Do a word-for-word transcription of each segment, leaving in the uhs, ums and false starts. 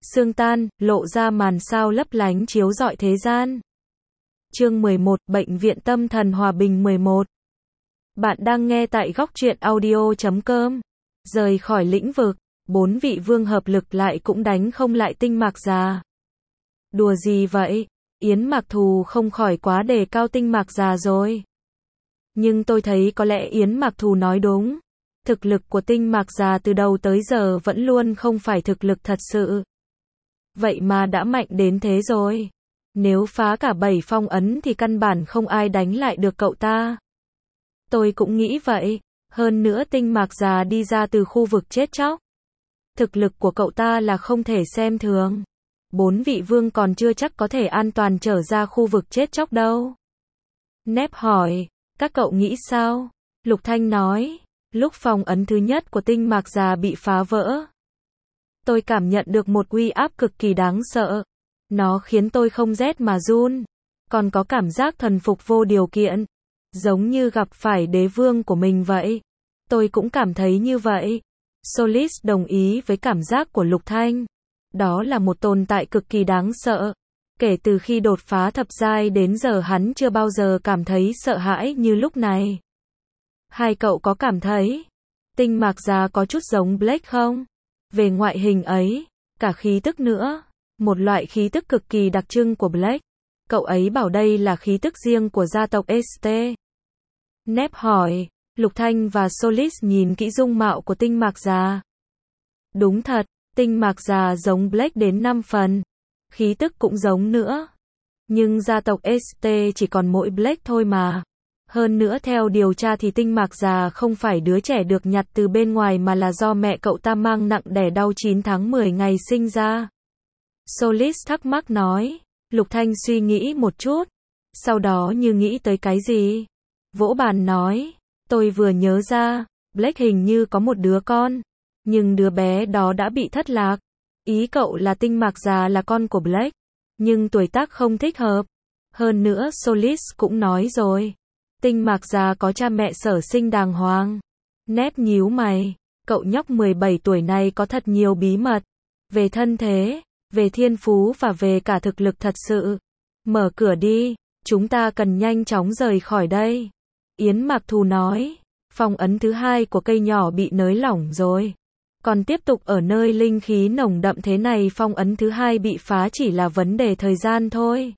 Sương tan, lộ ra màn sao lấp lánh chiếu rọi thế gian. Chương mười một, Bệnh viện tâm thần Hòa Bình mười một. Bạn đang nghe tại góc truyện audio chấm com. Rời khỏi lĩnh vực, bốn vị vương hợp lực lại cũng đánh không lại Tinh Mạc Già. Đùa gì vậy? Yến Mạc Thù không khỏi quá đề cao Tinh Mạc Già rồi. Nhưng tôi thấy có lẽ Yến Mạc Thù nói đúng. Thực lực của Tinh Mạc Già từ đầu tới giờ vẫn luôn không phải thực lực thật sự. Vậy mà đã mạnh đến thế rồi. Nếu phá cả bảy phong ấn thì căn bản không ai đánh lại được cậu ta. Tôi cũng nghĩ vậy. Hơn nữa Tinh Mạc Già đi ra từ khu vực chết chóc. Thực lực của cậu ta là không thể xem thường. Bốn vị vương còn chưa chắc có thể an toàn trở ra khu vực chết chóc đâu. Nép hỏi, các cậu nghĩ sao? Lục Thanh nói, lúc phong ấn thứ nhất của Tinh Mạc Già bị phá vỡ, tôi cảm nhận được một uy áp cực kỳ đáng sợ. Nó khiến tôi không rét mà run. Còn có cảm giác thần phục vô điều kiện. Giống như gặp phải đế vương của mình vậy. Tôi cũng cảm thấy như vậy. Solis đồng ý với cảm giác của Lục Thanh. Đó là một tồn tại cực kỳ đáng sợ. Kể từ khi đột phá thập giai đến giờ hắn chưa bao giờ cảm thấy sợ hãi như lúc này. Hai cậu có cảm thấy Tinh Mạc Già có chút giống Blake không? Về ngoại hình ấy, cả khí tức nữa. Một loại khí tức cực kỳ đặc trưng của Blake. Cậu ấy bảo đây là khí tức riêng của gia tộc ét tê. Nép hỏi, Lục Thanh và Solis nhìn kỹ dung mạo của Tinh Mạc Già. Đúng thật, Tinh Mạc Già giống Blake đến năm phần. Khí tức cũng giống nữa. Nhưng gia tộc ét tê chỉ còn mỗi Blake thôi mà. Hơn nữa theo điều tra thì Tinh Mạc Già không phải đứa trẻ được nhặt từ bên ngoài mà là do mẹ cậu ta mang nặng đẻ đau chín tháng mười ngày sinh ra. Solis thắc mắc nói. Lục Thanh suy nghĩ một chút. Sau đó như nghĩ tới cái gì. Vỗ bàn nói. Tôi vừa nhớ ra. Blake hình như có một đứa con. Nhưng đứa bé đó đã bị thất lạc. Ý cậu là Tinh Mạc Già là con của Blake. Nhưng tuổi tác không thích hợp. Hơn nữa Solis cũng nói rồi. Tinh Mạc Già có cha mẹ sở sinh đàng hoàng. Nép nhíu mày. Cậu nhóc mười bảy tuổi này có thật nhiều bí mật. Về thân thế, về thiên phú và về cả thực lực thật sự. Mở cửa đi, chúng ta cần nhanh chóng rời khỏi đây. Yến Mạc Thù nói. Phong ấn thứ hai của cây nhỏ bị nới lỏng rồi. Còn tiếp tục ở nơi linh khí nồng đậm thế này phong ấn thứ hai bị phá chỉ là vấn đề thời gian thôi.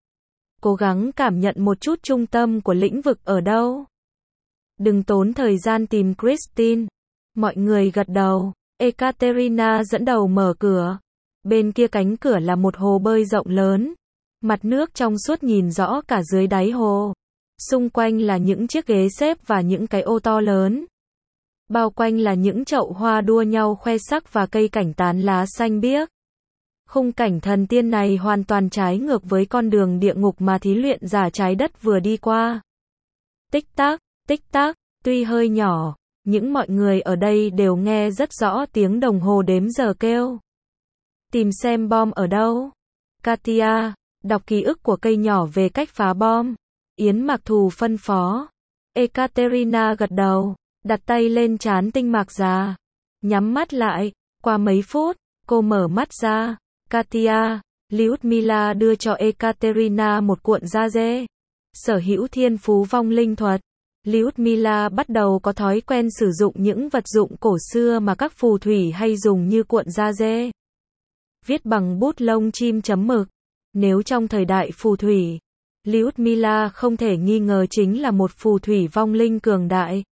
Cố gắng cảm nhận một chút trung tâm của lĩnh vực ở đâu. Đừng tốn thời gian tìm Christine. Mọi người gật đầu. Ekaterina dẫn đầu mở cửa. Bên kia cánh cửa là một hồ bơi rộng lớn. Mặt nước trong suốt nhìn rõ cả dưới đáy hồ. Xung quanh là những chiếc ghế xếp và những cái ô to lớn. Bao quanh là những chậu hoa đua nhau khoe sắc và cây cảnh tán lá xanh biếc. Khung cảnh thần tiên này hoàn toàn trái ngược với con đường địa ngục mà thí luyện giả trái đất vừa đi qua. Tích tắc, tích tắc, tuy hơi nhỏ, những mọi người ở đây đều nghe rất rõ tiếng đồng hồ đếm giờ kêu. Tìm xem bom ở đâu. Katia, đọc ký ức của cây nhỏ về cách phá bom. Yến Mạc Thù phân phó. Ekaterina gật đầu, đặt tay lên trán Tinh Mạc Già. Nhắm mắt lại, qua mấy phút, cô mở mắt ra. Katia, Lyudmila đưa cho Ekaterina một cuộn da dê. Sở hữu thiên phú vong linh thuật. Lyudmila bắt đầu có thói quen sử dụng những vật dụng cổ xưa mà các phù thủy hay dùng như cuộn da dê. Viết bằng bút lông chim chấm mực. Nếu trong thời đại phù thủy, Lyudmila không thể nghi ngờ chính là một phù thủy vong linh cường đại.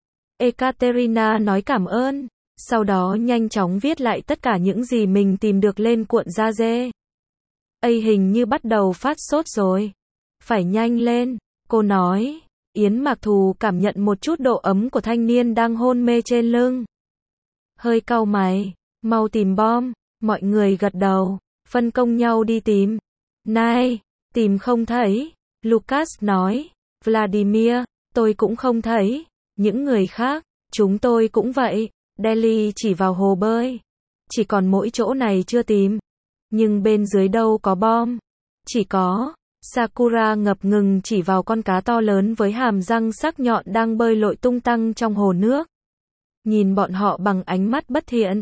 Ekaterina nói cảm ơn, sau đó nhanh chóng viết lại tất cả những gì mình tìm được lên cuộn da dê. Ây hình như bắt đầu phát sốt rồi. Phải nhanh lên, cô nói. Yến Mạc Thù cảm nhận một chút độ ấm của thanh niên đang hôn mê trên lưng. Hơi cau mày, mau tìm bom. Mọi người gật đầu, phân công nhau đi tìm. Này, tìm không thấy. Lucas nói. Vladimir, tôi cũng không thấy. Những người khác, chúng tôi cũng vậy. Delhi chỉ vào hồ bơi. Chỉ còn mỗi chỗ này chưa tìm. Nhưng bên dưới đâu có bom. Chỉ có. Sakura ngập ngừng chỉ vào con cá to lớn với hàm răng sắc nhọn đang bơi lội tung tăng trong hồ nước. Nhìn bọn họ bằng ánh mắt bất thiện.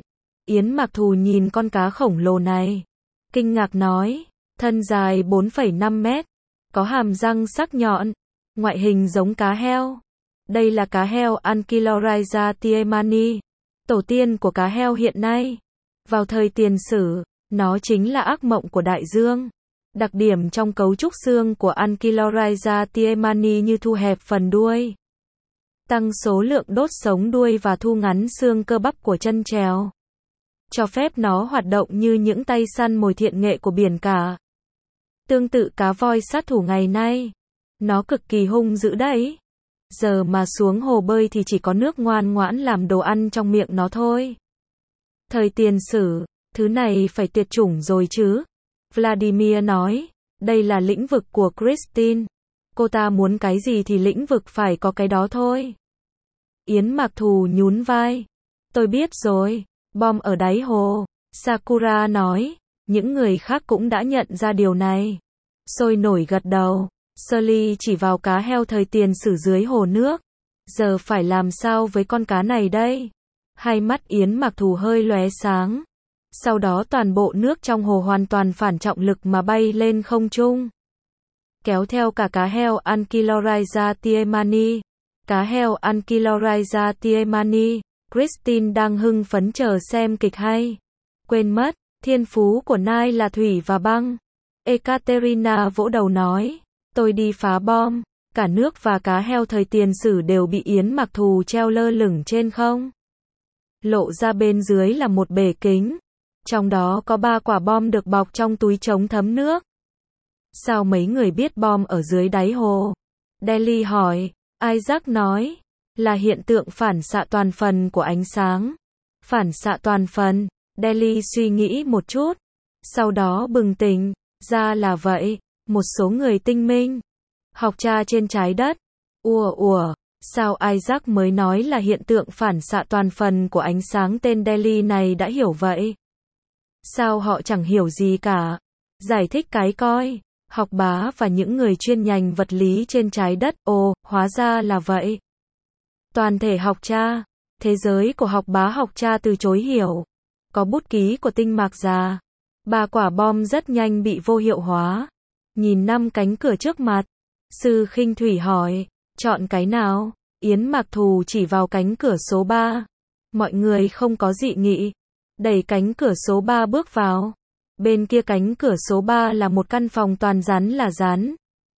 Yến Mặc Thù nhìn con cá khổng lồ này. Kinh ngạc nói, thân dài bốn phẩy năm mét, có hàm răng sắc nhọn, ngoại hình giống cá heo. Đây là cá heo Ankylorhiza tiemani, tổ tiên của cá heo hiện nay. Vào thời tiền sử, nó chính là ác mộng của đại dương. Đặc điểm trong cấu trúc xương của Ankylorhiza tiemani như thu hẹp phần đuôi, tăng số lượng đốt sống đuôi và thu ngắn xương cơ bắp của chân trèo, cho phép nó hoạt động như những tay săn mồi thiện nghệ của biển cả. Tương tự cá voi sát thủ ngày nay, nó cực kỳ hung dữ đấy. Giờ mà xuống hồ bơi thì chỉ có nước ngoan ngoãn làm đồ ăn trong miệng nó thôi. Thời tiền sử, thứ này phải tuyệt chủng rồi chứ. Vladimir nói, đây là lĩnh vực của Christine. Cô ta muốn cái gì thì lĩnh vực phải có cái đó thôi. Yến Mặc Thù nhún vai. Tôi biết rồi, bom ở đáy hồ. Sakura nói, những người khác cũng đã nhận ra điều này. Sôi nổi gật đầu. Shirley chỉ vào cá heo thời tiền sử dưới hồ nước. Giờ phải làm sao với con cá này đây? Hai mắt Yến Mặc Thù hơi lóe sáng. Sau đó toàn bộ nước trong hồ hoàn toàn phản trọng lực mà bay lên không trung, kéo theo cả cá heo Ankylorhiza tiemani. Cá heo Ankylorhiza tiemani. Christine đang hưng phấn chờ xem kịch hay. Quên mất, thiên phú của Nai là thủy và băng. Ekaterina vỗ đầu nói, tôi đi phá bom. Cả nước và cá heo thời tiền sử đều bị Yến Mặc Thù treo lơ lửng trên không. Lộ ra bên dưới là một bể kính. Trong đó có ba quả bom được bọc trong túi chống thấm nước. Sao mấy người biết bom ở dưới đáy hồ? Delhi hỏi. Isaac nói, là hiện tượng phản xạ toàn phần của ánh sáng. Phản xạ toàn phần. Delhi suy nghĩ một chút. Sau đó bừng tỉnh. Ra là vậy. Một số người tinh minh học tra trên trái đất. Ùa ùa. Sao Isaac mới nói là hiện tượng phản xạ toàn phần của ánh sáng, tên Delhi này đã hiểu vậy? Sao họ chẳng hiểu gì cả? Giải thích cái coi. Học bá và những người chuyên ngành vật lý trên trái đất, ồ, hóa ra là vậy. Toàn thể học tra. Thế giới của học bá học tra từ chối hiểu. Có bút ký của tinh mạc già. Ba quả bom rất nhanh bị vô hiệu hóa. Nhìn năm cánh cửa trước mặt. Sư Khinh Thủy hỏi, chọn cái nào? Yến Mặc Thù chỉ vào cánh cửa số ba. Mọi người không có dị nghị. Đẩy cánh cửa số ba bước vào. Bên kia cánh cửa số ba là một căn phòng toàn rắn là rắn.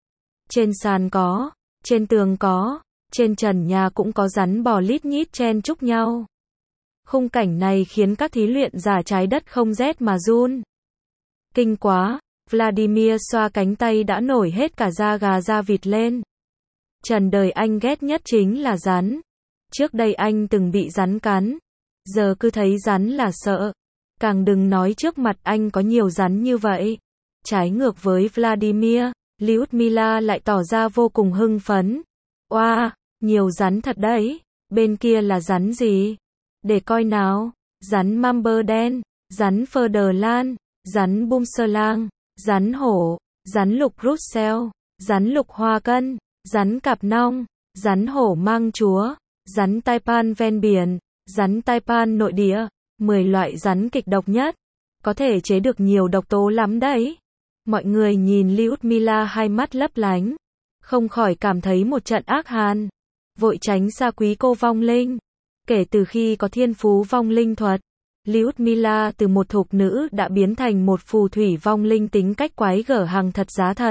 Trên sàn có, trên tường có, trên trần nhà cũng có rắn bò lít nhít chen chúc nhau. Khung cảnh này khiến các thí luyện giả trái đất không rét mà run. Kinh quá, Vladimir xoa cánh tay đã nổi hết cả da gà da vịt lên. Trần đời anh ghét nhất chính là rắn. Trước đây anh từng bị rắn cắn. Giờ cứ thấy rắn là sợ. Càng đừng nói trước mặt anh có nhiều rắn như vậy. Trái ngược với Vladimir, Lyudmila lại tỏ ra vô cùng hưng phấn. Oa, wow, nhiều rắn thật đấy. Bên kia là rắn gì? Để coi nào. Rắn Mamber đen, rắn Phơ Đờ Lan, rắn Bumserlang, rắn hổ, rắn lục Russell, rắn lục hoa cân, rắn cạp nong, rắn hổ mang chúa, rắn taipan ven biển, rắn taipan nội địa. mười loại rắn kịch độc nhất. Có thể chế được nhiều độc tố lắm đấy. Mọi người nhìn Lyudmila hai mắt lấp lánh. Không khỏi cảm thấy một trận ác hàn. Vội tránh xa quý cô vong linh. Kể từ khi có thiên phú vong linh thuật, Lyudmila từ một thục nữ đã biến thành một phù thủy vong linh tính cách quái gở hàng thật giá thật.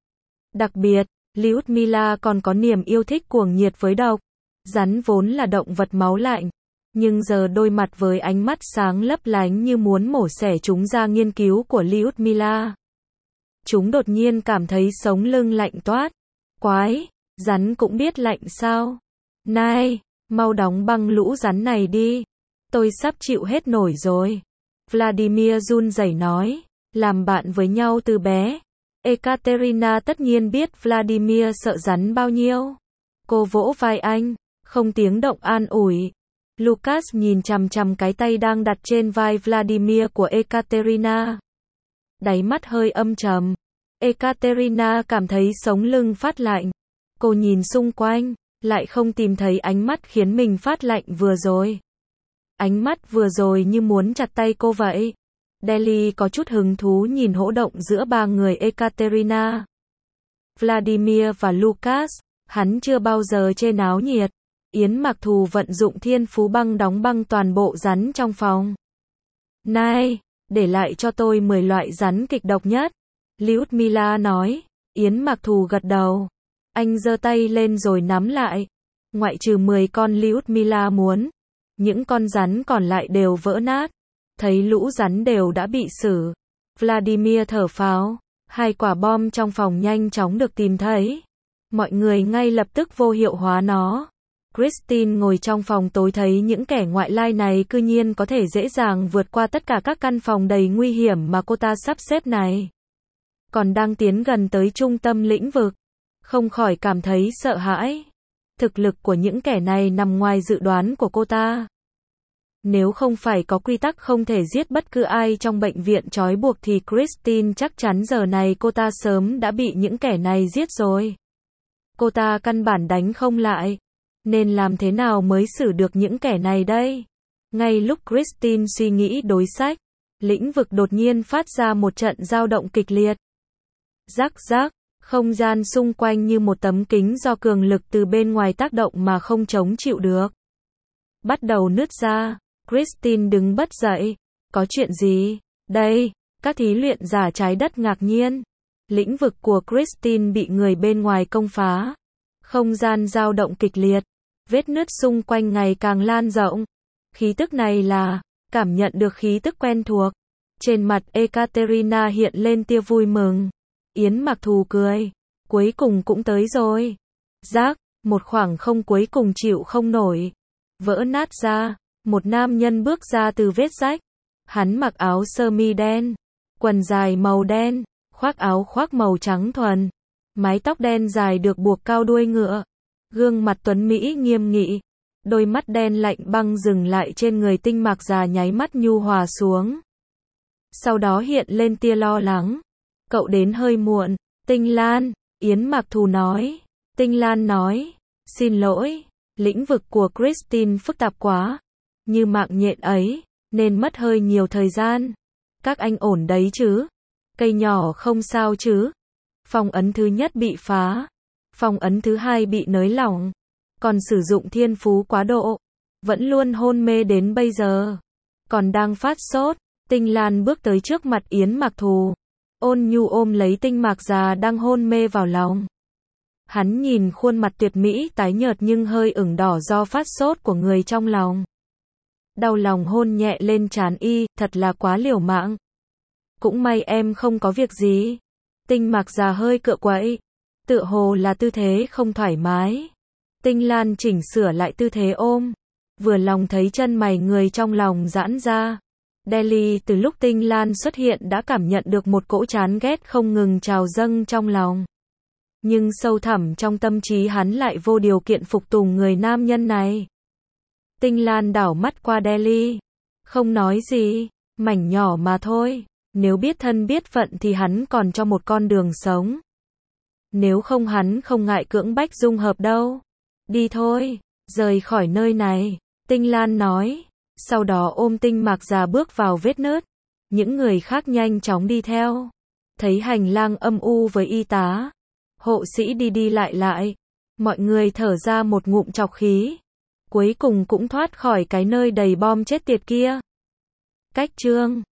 Đặc biệt, Lyudmila còn có niềm yêu thích cuồng nhiệt với độc. Rắn vốn là động vật máu lạnh. Nhưng giờ đối mặt với ánh mắt sáng lấp lánh như muốn mổ xẻ chúng ra nghiên cứu của Lyudmila. Chúng đột nhiên cảm thấy sống lưng lạnh toát. Quái, rắn cũng biết lạnh sao? Này, mau đóng băng lũ rắn này đi. Tôi sắp chịu hết nổi rồi. Vladimir run rẩy nói, làm bạn với nhau từ bé. Ekaterina tất nhiên biết Vladimir sợ rắn bao nhiêu. Cô vỗ vai anh, không tiếng động an ủi. Lucas nhìn chằm chằm cái tay đang đặt trên vai Vladimir của Ekaterina. Đáy mắt hơi âm trầm. Ekaterina cảm thấy sống lưng phát lạnh. Cô nhìn xung quanh, lại không tìm thấy ánh mắt khiến mình phát lạnh vừa rồi. Ánh mắt vừa rồi như muốn chặt tay cô vậy. Delhi có chút hứng thú nhìn hỗn động giữa ba người Ekaterina, Vladimir và Lucas. Hắn chưa bao giờ chê náo nhiệt. Yến Mặc Thù vận dụng thiên phú băng đóng băng toàn bộ rắn trong phòng. Này, để lại cho tôi mười loại rắn kịch độc nhất. Lyudmila nói. Yến Mặc Thù gật đầu. Anh giơ tay lên rồi nắm lại. Ngoại trừ mười con Lyudmila muốn. Những con rắn còn lại đều vỡ nát. Thấy lũ rắn đều đã bị xử. Vladimir thở phào. Hai quả bom trong phòng nhanh chóng được tìm thấy. Mọi người ngay lập tức vô hiệu hóa nó. Christine ngồi trong phòng tối thấy những kẻ ngoại lai này cư nhiên có thể dễ dàng vượt qua tất cả các căn phòng đầy nguy hiểm mà cô ta sắp xếp này. Còn đang tiến gần tới trung tâm lĩnh vực. Không khỏi cảm thấy sợ hãi. Thực lực của những kẻ này nằm ngoài dự đoán của cô ta. Nếu không phải có quy tắc không thể giết bất cứ ai trong bệnh viện trói buộc thì Christine chắc chắn giờ này cô ta sớm đã bị những kẻ này giết rồi. Cô ta căn bản đánh không lại. Nên làm thế nào mới xử được những kẻ này đây? Ngay lúc Christine suy nghĩ đối sách, lĩnh vực đột nhiên phát ra một trận dao động kịch liệt. Rắc rắc, không gian xung quanh như một tấm kính do cường lực từ bên ngoài tác động mà không chống chịu được. Bắt đầu nứt ra. Christine đứng bật dậy. Có chuyện gì? Đây, các thí luyện giả trái đất ngạc nhiên. Lĩnh vực của Christine bị người bên ngoài công phá. Không gian dao động kịch liệt. Vết nứt xung quanh ngày càng lan rộng. Khí tức này là, cảm nhận được khí tức quen thuộc. Trên mặt Ekaterina hiện lên tia vui mừng. Yến Mặc Thù cười. Cuối cùng cũng tới rồi. Rác, một khoảng không cuối cùng chịu không nổi. Vỡ nát ra. Một nam nhân bước ra từ vết rách. Hắn mặc áo sơ mi đen, quần dài màu đen, khoác áo khoác màu trắng thuần. Mái tóc đen dài được buộc cao đuôi ngựa. Gương mặt tuấn Mỹ nghiêm nghị. Đôi mắt đen lạnh băng dừng lại trên người Tinh Mạc già nháy mắt nhu hòa xuống. Sau đó hiện lên tia lo lắng. Cậu đến hơi muộn. Tinh Lan, Yến Mặc Thù nói. Tinh Lan nói. Xin lỗi, lĩnh vực của Christine phức tạp quá. Như mạng nhện ấy, nên mất hơi nhiều thời gian. Các anh ổn đấy chứ? Cây nhỏ không sao chứ? Phong ấn thứ nhất bị phá. Phong ấn thứ hai bị nới lỏng. Còn sử dụng thiên phú quá độ. Vẫn luôn hôn mê đến bây giờ. Còn đang phát sốt. Tinh Lan bước tới trước mặt Yến Mặc Thù. Ôn nhu ôm lấy Tinh Mạc già đang hôn mê vào lòng. Hắn nhìn khuôn mặt tuyệt mỹ tái nhợt nhưng hơi ửng đỏ do phát sốt của người trong lòng. Đau lòng hôn nhẹ lên trán y, thật là quá liều mạng. Cũng may em không có việc gì. Tinh Mạc già hơi cựa quậy. Tựa hồ là tư thế không thoải mái. Tinh Lan chỉnh sửa lại tư thế ôm. Vừa lòng thấy chân mày người trong lòng giãn ra. Delhi từ lúc Tinh Lan xuất hiện đã cảm nhận được một cỗ chán ghét không ngừng trào dâng trong lòng. Nhưng sâu thẳm trong tâm trí hắn lại vô điều kiện phục tùng người nam nhân này. Tinh Lan đảo mắt qua Delhi. Không nói gì, mảnh nhỏ mà thôi. Nếu biết thân biết phận thì hắn còn cho một con đường sống. Nếu không hắn không ngại cưỡng bách dung hợp đâu. Đi thôi, rời khỏi nơi này. Tinh Lan nói. Sau đó ôm Tinh Mạc già bước vào vết nứt. Những người khác nhanh chóng đi theo. Thấy hành lang âm u với y tá, hộ sĩ đi đi lại lại. Mọi người thở ra một ngụm trọc khí. Cuối cùng cũng thoát khỏi cái nơi đầy bom chết tiệt kia. Cách chương